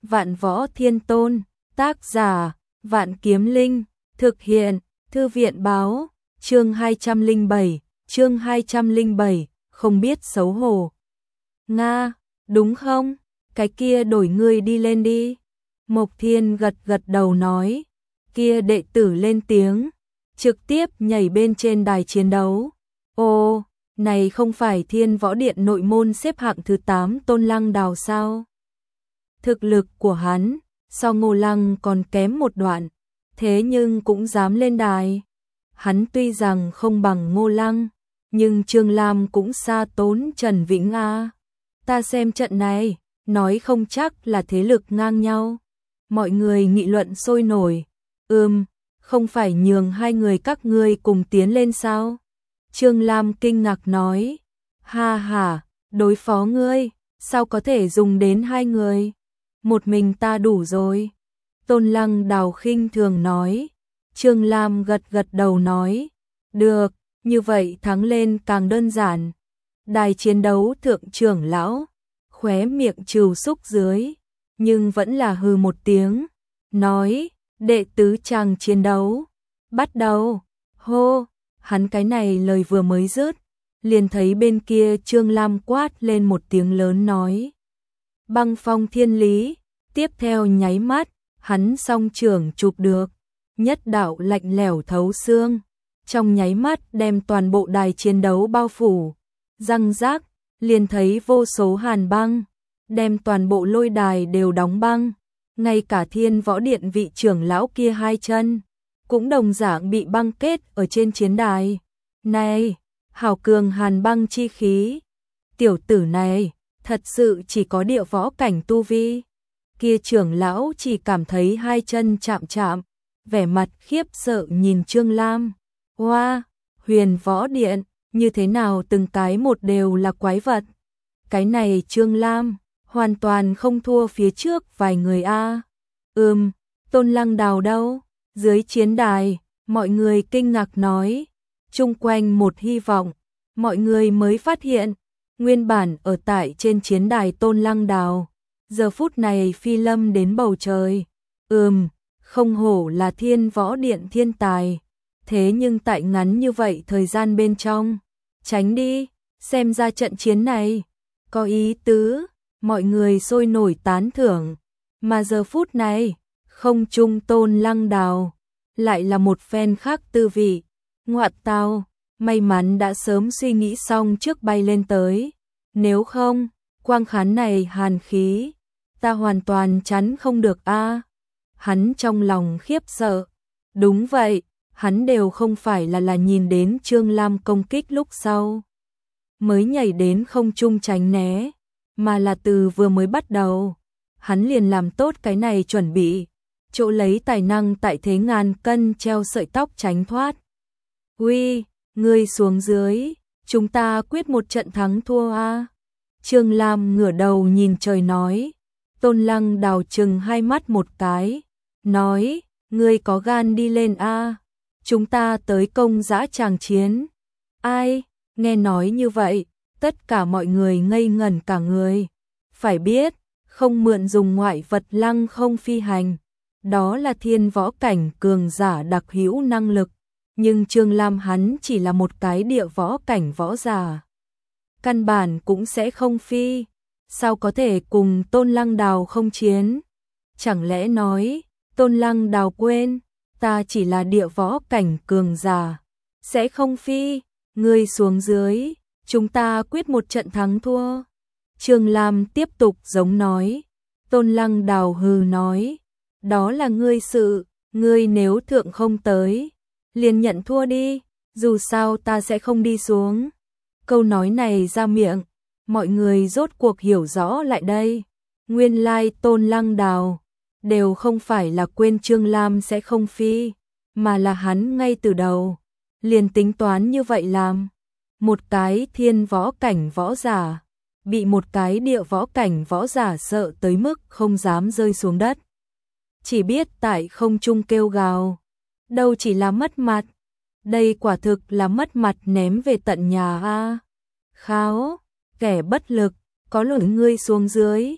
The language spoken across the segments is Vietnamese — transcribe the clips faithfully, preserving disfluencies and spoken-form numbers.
Vạn Võ Thiên Tôn, tác giả, Vạn Kiếm Linh, thực hiện, Thư viện báo, chương hai trăm lẻ bảy, chương hai trăm lẻ bảy, không biết xấu hổ. Nga, đúng không? Cái kia đổi ngươi đi lên đi. Mộc Thiên gật gật đầu nói, kia đệ tử lên tiếng, trực tiếp nhảy bên trên đài chiến đấu. Ô, này không phải Thiên Võ Điện nội môn xếp hạng thứ tám Tôn Lăng Đào sao? Thực lực của hắn, so Ngô Lăng còn kém một đoạn, thế nhưng cũng dám lên đài. Hắn tuy rằng không bằng Ngô Lăng, nhưng Trương Lam cũng xa tốn Trần Vĩnh A. Ta xem trận này, nói không chắc là thế lực ngang nhau. Mọi người nghị luận sôi nổi. Ừm, không phải nhường hai người các ngươi cùng tiến lên sao? Trương Lam kinh ngạc nói. Ha ha, đối phó ngươi, sao có thể dùng đến hai người? Một mình ta đủ rồi. Tôn Lăng Đào khinh thường nói. Trương Lam gật gật đầu nói. Được, như vậy thắng lên càng đơn giản. Đài chiến đấu thượng trưởng lão, khóe miệng trừ xúc dưới, nhưng vẫn là hừ một tiếng, nói, đệ tứ chàng chiến đấu, bắt đầu, hô, hắn cái này lời vừa mới dứt, liền thấy bên kia Trương Lam quát lên một tiếng lớn nói, băng phong thiên lý, tiếp theo nháy mắt, hắn song trưởng chụp được, nhất đạo lạnh lẽo thấu xương, trong nháy mắt đem toàn bộ đài chiến đấu bao phủ, răng rác, liền thấy vô số hàn băng, đem toàn bộ lôi đài đều đóng băng, ngay cả Thiên Võ Điện vị trưởng lão kia hai chân, cũng đồng dạng bị băng kết ở trên chiến đài. Này, hào cường hàn băng chi khí, tiểu tử này, thật sự chỉ có địa võ cảnh tu vi. Kia trưởng lão chỉ cảm thấy hai chân chạm chạm, vẻ mặt khiếp sợ nhìn Trương Lam. Hoa, wow, Huyền Võ Điện, như thế nào từng cái một đều là quái vật. Cái này Trương Lam, hoàn toàn không thua phía trước vài người a. Ừm, Tôn Lăng Đào đâu? Dưới chiến đài, mọi người kinh ngạc nói, chung quanh một hy vọng, mọi người mới phát hiện, nguyên bản ở tại trên chiến đài Tôn Lăng Đào, giờ phút này phi lâm đến bầu trời. Ừm, không hổ là Thiên Võ Điện thiên tài, thế nhưng tại ngắn như vậy thời gian bên trong, tránh đi, xem ra trận chiến này có ý tứ, mọi người sôi nổi tán thưởng, mà giờ phút này, không trung Tôn Lăng Đào, lại là một phen khác tư vị. Ngoạn tao, may mắn đã sớm suy nghĩ xong trước bay lên tới, nếu không, quang khán này hàn khí, ta hoàn toàn chắn không được a. Hắn trong lòng khiếp sợ, đúng vậy, hắn đều không phải là là nhìn đến Trương Lam công kích lúc sau mới nhảy đến không trung tránh né, mà là từ vừa mới bắt đầu, hắn liền làm tốt cái này chuẩn bị, chỗ lấy tài năng tại thế ngàn cân treo sợi tóc tránh thoát. Uy, ngươi xuống dưới, chúng ta quyết một trận thắng thua a. Trương Lam ngửa đầu nhìn trời nói. Tôn Lăng Đào chừng hai mắt một cái, nói, ngươi có gan đi lên a, chúng ta tới công dã tràng chiến. Ai, nghe nói như vậy, tất cả mọi người ngây ngẩn cả người. Phải biết, không mượn dùng ngoại vật lăng không phi hành, đó là thiên võ cảnh cường giả đặc hữu năng lực, nhưng Trương Lam hắn chỉ là một cái địa võ cảnh võ giả, căn bản cũng sẽ không phi. Sao có thể cùng Tôn Lăng Đào không chiến? Chẳng lẽ nói, Tôn Lăng Đào quên, ta chỉ là địa võ cảnh cường giả, sẽ không phi, ngươi xuống dưới, chúng ta quyết một trận thắng thua. Trương Lam tiếp tục giống nói, Tôn Lăng Đào hừ nói, đó là ngươi sự, ngươi nếu thượng không tới, liền nhận thua đi, dù sao ta sẽ không đi xuống. Câu nói này ra miệng, mọi người rốt cuộc hiểu rõ lại đây. Nguyên lai Tôn Lăng Đào đều không phải là quên Trương Lam sẽ không phi, mà là hắn ngay từ đầu liền tính toán như vậy làm. Một cái thiên võ cảnh võ giả bị một cái địa võ cảnh võ giả sợ tới mức không dám rơi xuống đất, chỉ biết tại không trung kêu gào, đâu chỉ là mất mặt, đây quả thực là mất mặt ném về tận nhà a. Kháo, kẻ bất lực, có lỗi ngươi xuống dưới.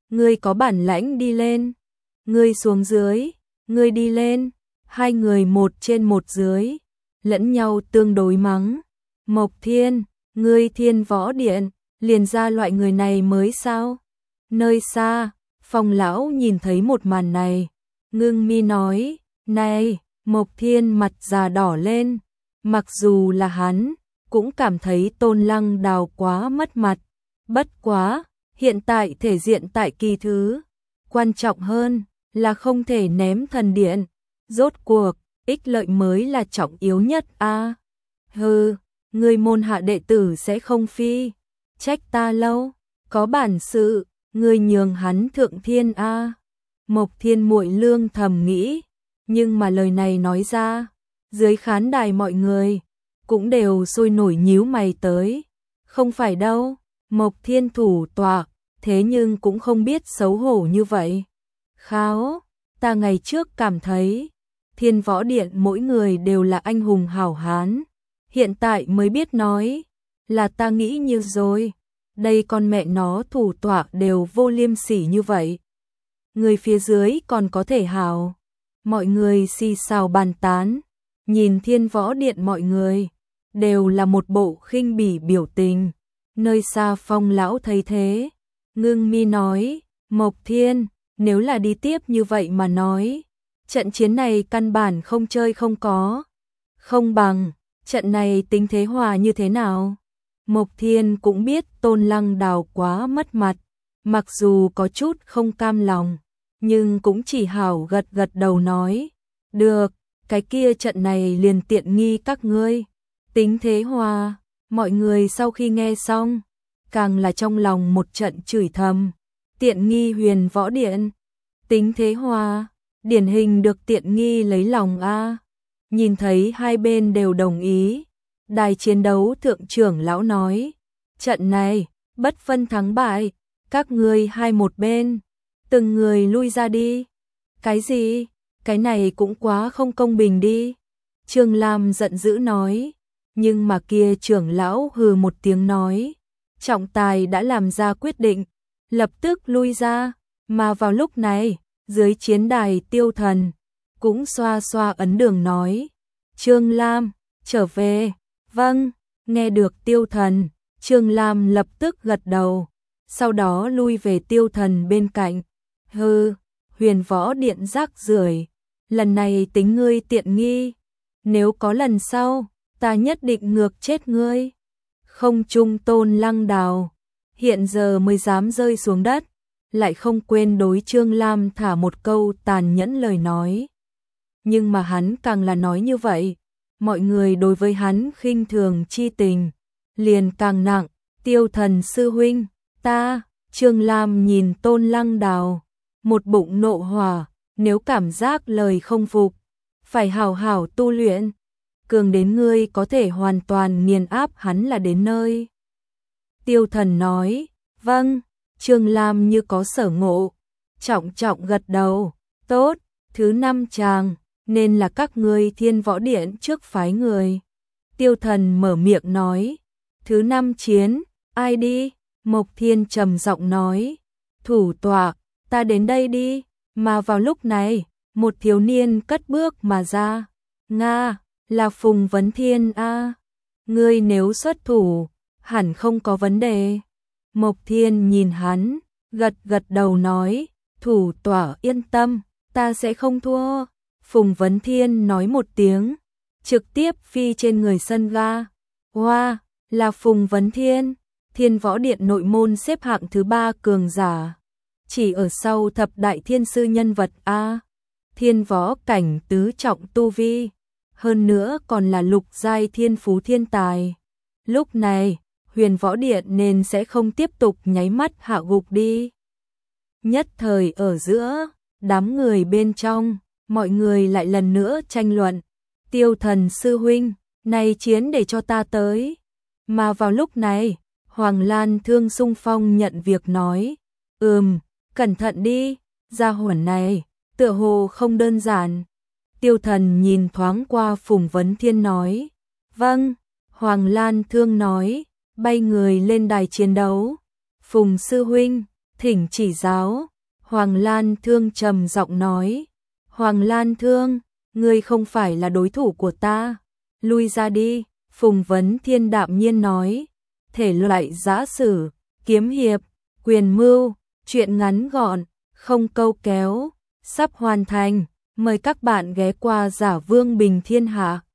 ngươi có bản lãnh đi lên, ngươi xuống dưới, ngươi đi lên, hai người một trên một dưới, lẫn nhau tương đối mắng. Mộc Thiên, ngươi Thiên Võ Điện, liền ra loại người này mới sao? Nơi xa, Phong lão nhìn thấy một màn này, ngưng mi nói, này, Mộc Thiên mặt già đỏ lên, mặc dù là hắn, cũng cảm thấy Tôn Lăng Đào quá mất mặt, bất quá, hiện tại thể diện tại kỳ thứ, quan trọng hơn là không thể ném thần điện, rốt cuộc, ích lợi mới là trọng yếu nhất a. À, hừ, người môn hạ đệ tử sẽ không phi, trách ta lâu, có bản sự, người nhường hắn thượng thiên a. À. Mộc Thiên muội lương thầm nghĩ, nhưng mà lời này nói ra, dưới khán đài mọi người cũng đều sôi nổi nhíu mày tới, không phải đâu, Mộc Thiên thủ tọa, thế nhưng cũng không biết xấu hổ như vậy. Kháo, ta ngày trước cảm thấy, Thiên Võ Điện mỗi người đều là anh hùng hảo hán, hiện tại mới biết nói, là ta nghĩ như rồi, đây con mẹ nó thủ tọa đều vô liêm sỉ như vậy. Người phía dưới còn có thể hảo, mọi người xì xào bàn tán, nhìn Thiên Võ Điện mọi người, đều là một bộ khinh bỉ biểu tình, nơi xa Phong lão thấy thế, ngưng mi nói, Mộc Thiên, nếu là đi tiếp như vậy mà nói, trận chiến này căn bản không chơi không có, không bằng, trận này tính thế hòa như thế nào? Mộc Thiên cũng biết Tôn Lăng Đào quá mất mặt, mặc dù có chút không cam lòng, nhưng cũng chỉ hảo gật gật đầu nói, được, cái kia trận này liền tiện nghi các ngươi, tính thế hòa. Mọi người sau khi nghe xong, càng là trong lòng một trận chửi thầm, tiện nghi Huyền Võ Điện, tính thế hòa, điển hình được tiện nghi lấy lòng a. Nhìn thấy hai bên đều đồng ý, đài chiến đấu thượng trưởng lão nói, trận này, bất phân thắng bại, các ngươi hai một bên, từng người lui ra đi. Cái gì? Cái này cũng quá không công bình đi. Trương Lam giận dữ nói, nhưng mà kia trưởng lão hừ một tiếng nói, trọng tài đã làm ra quyết định, lập tức lui ra, mà vào lúc này, dưới chiến đài Tiêu Thần, cũng xoa xoa ấn đường nói, Trương Lam, trở về, vâng, nghe được Tiêu Thần, Trương Lam lập tức gật đầu, sau đó lui về Tiêu Thần bên cạnh, hừ, Huyền Võ Điện rác rưởi, lần này tính ngươi tiện nghi, nếu có lần sau, ta nhất định ngược chết ngươi. Không trung Tôn Lăng Đào, hiện giờ mới dám rơi xuống đất, lại không quên đối Trương Lam thả một câu tàn nhẫn lời nói. Nhưng mà hắn càng là nói như vậy, mọi người đối với hắn khinh thường chi tình, liền càng nặng, Tiêu Thần sư huynh, ta, Trương Lam nhìn Tôn Lăng Đào, một bụng nộ hỏa, nếu cảm giác lời không phục, phải hảo hảo tu luyện, cường đến ngươi có thể hoàn toàn nghiền áp hắn là đến nơi. Tiêu Thần nói, vâng, Trương Lam như có sở ngộ, trọng trọng gật đầu, tốt, thứ năm chàng, nên là các ngươi Thiên Võ Điện trước phái người. Tiêu Thần mở miệng nói, thứ năm chiến, ai đi? Mộc Thiên trầm giọng nói, thủ tọa, ta đến đây đi, mà vào lúc này, một thiếu niên cất bước mà ra, Nga, là Phùng Vấn Thiên a, à. Ngươi nếu xuất thủ, hẳn không có vấn đề. Mộc Thiên nhìn hắn, gật gật đầu nói, thủ tọa yên tâm, ta sẽ không thua. Phùng Vấn Thiên nói một tiếng, trực tiếp phi trên người sân ga. Wow, là Phùng Vấn Thiên, Thiên Võ Điện nội môn xếp hạng thứ ba cường giả, chỉ ở sau thập đại thiên sư nhân vật a, thiên võ cảnh tứ trọng tu vi, hơn nữa còn là lục giai thiên phú thiên tài. Lúc này, Huyền Võ Điện nên sẽ không tiếp tục nháy mắt hạ gục đi. Nhất thời ở giữa, đám người bên trong, mọi người lại lần nữa tranh luận. Tiêu Thần sư huynh, này chiến để cho ta tới. Mà vào lúc này, Hoàng Lan Thương xung phong nhận việc nói, ừm, cẩn thận đi, gia hỏa này, tựa hồ không đơn giản. Tiêu Thần nhìn thoáng qua Phùng Vấn Thiên nói, vâng. Hoàng Lan Thương nói, bay người lên đài chiến đấu. Phùng sư huynh, thỉnh chỉ giáo. Hoàng Lan Thương trầm giọng nói. Hoàng Lan Thương, ngươi không phải là đối thủ của ta. Lui ra đi, Phùng Vấn Thiên đạm nhiên nói. Thể loại giã sử, kiếm hiệp, quyền mưu, truyện ngắn gọn, không câu kéo, sắp hoàn thành. Mời các bạn ghé qua Giả Vương Bình Thiên Hạ.